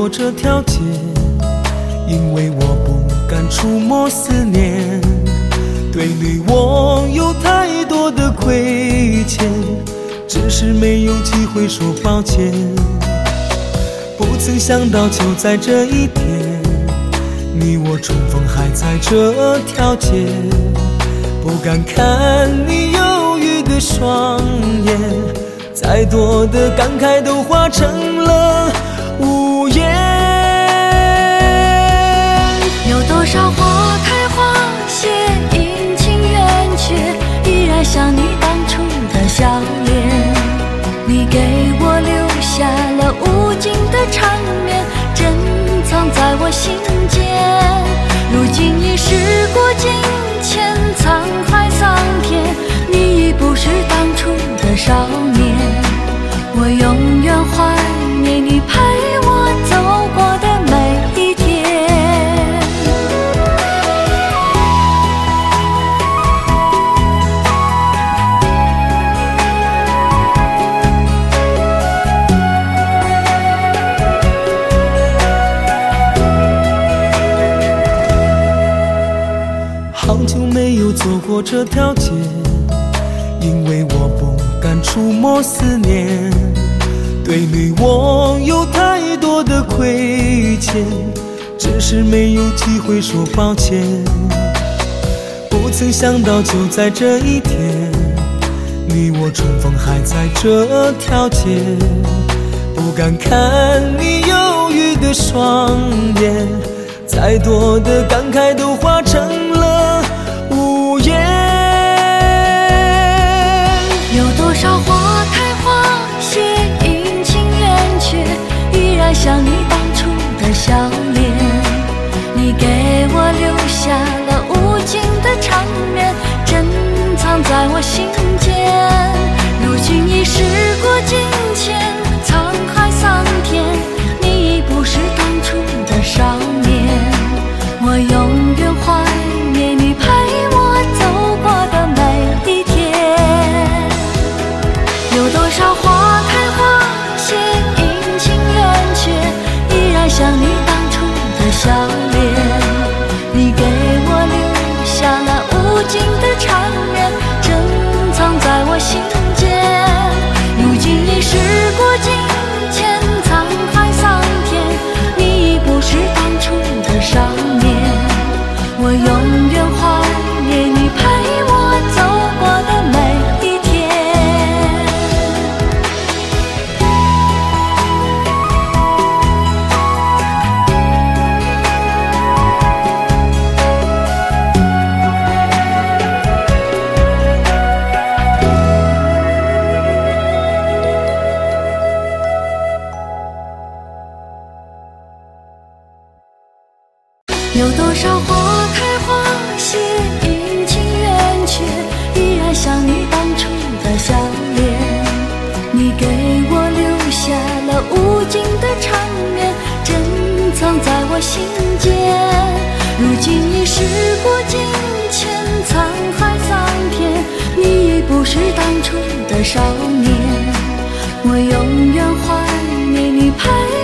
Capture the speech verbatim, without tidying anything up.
过这条街，因为我不敢触摸思念，对你我有太多的亏欠，只是没有机会说抱歉。不曾想到就在这一天，你我重逢还在这条街，不敢看你忧郁的双眼，再多的感慨都化成了无言。 有多少花开花谢，阴晴圆缺，依然像你当初的笑脸。你给我留下了无尽的缠绵，珍藏在我心间。如今已时过境迁，沧海桑田，你已不是当初的少年。我永远怀念你陪我走过的每一天。 好久没有走过这条街，因为我不敢触摸思念，对你我有太多的亏欠，只是没有机会说抱歉。不曾想到就在这一天，你我重逢还在这条街，不敢看你忧郁的双眼，再多的感慨都化成了无言。 有多少花开花谢，阴晴圆缺，依然像你当初的笑脸。你给我留下了无尽的缠绵，珍藏在我心间。如今已时过境迁，沧海桑田，你已不是当初的少年。我永远怀念你陪我走过的每一天。有多少花开花谢，阴晴圆缺，依然像你当初的笑脸。你给我留下了无尽的缠绵，珍藏在我心间。如今已时过境迁，沧海桑田，你已不是当初的少年。我永远怀念你陪我走过的每一天。有多少花开花谢，阴晴圆缺，依然像你当初的笑脸。你给我留下了无尽的缠绵，珍藏在我心间。如今已时过境迁，沧海桑田，你已不是当初的少年。我永远怀念你陪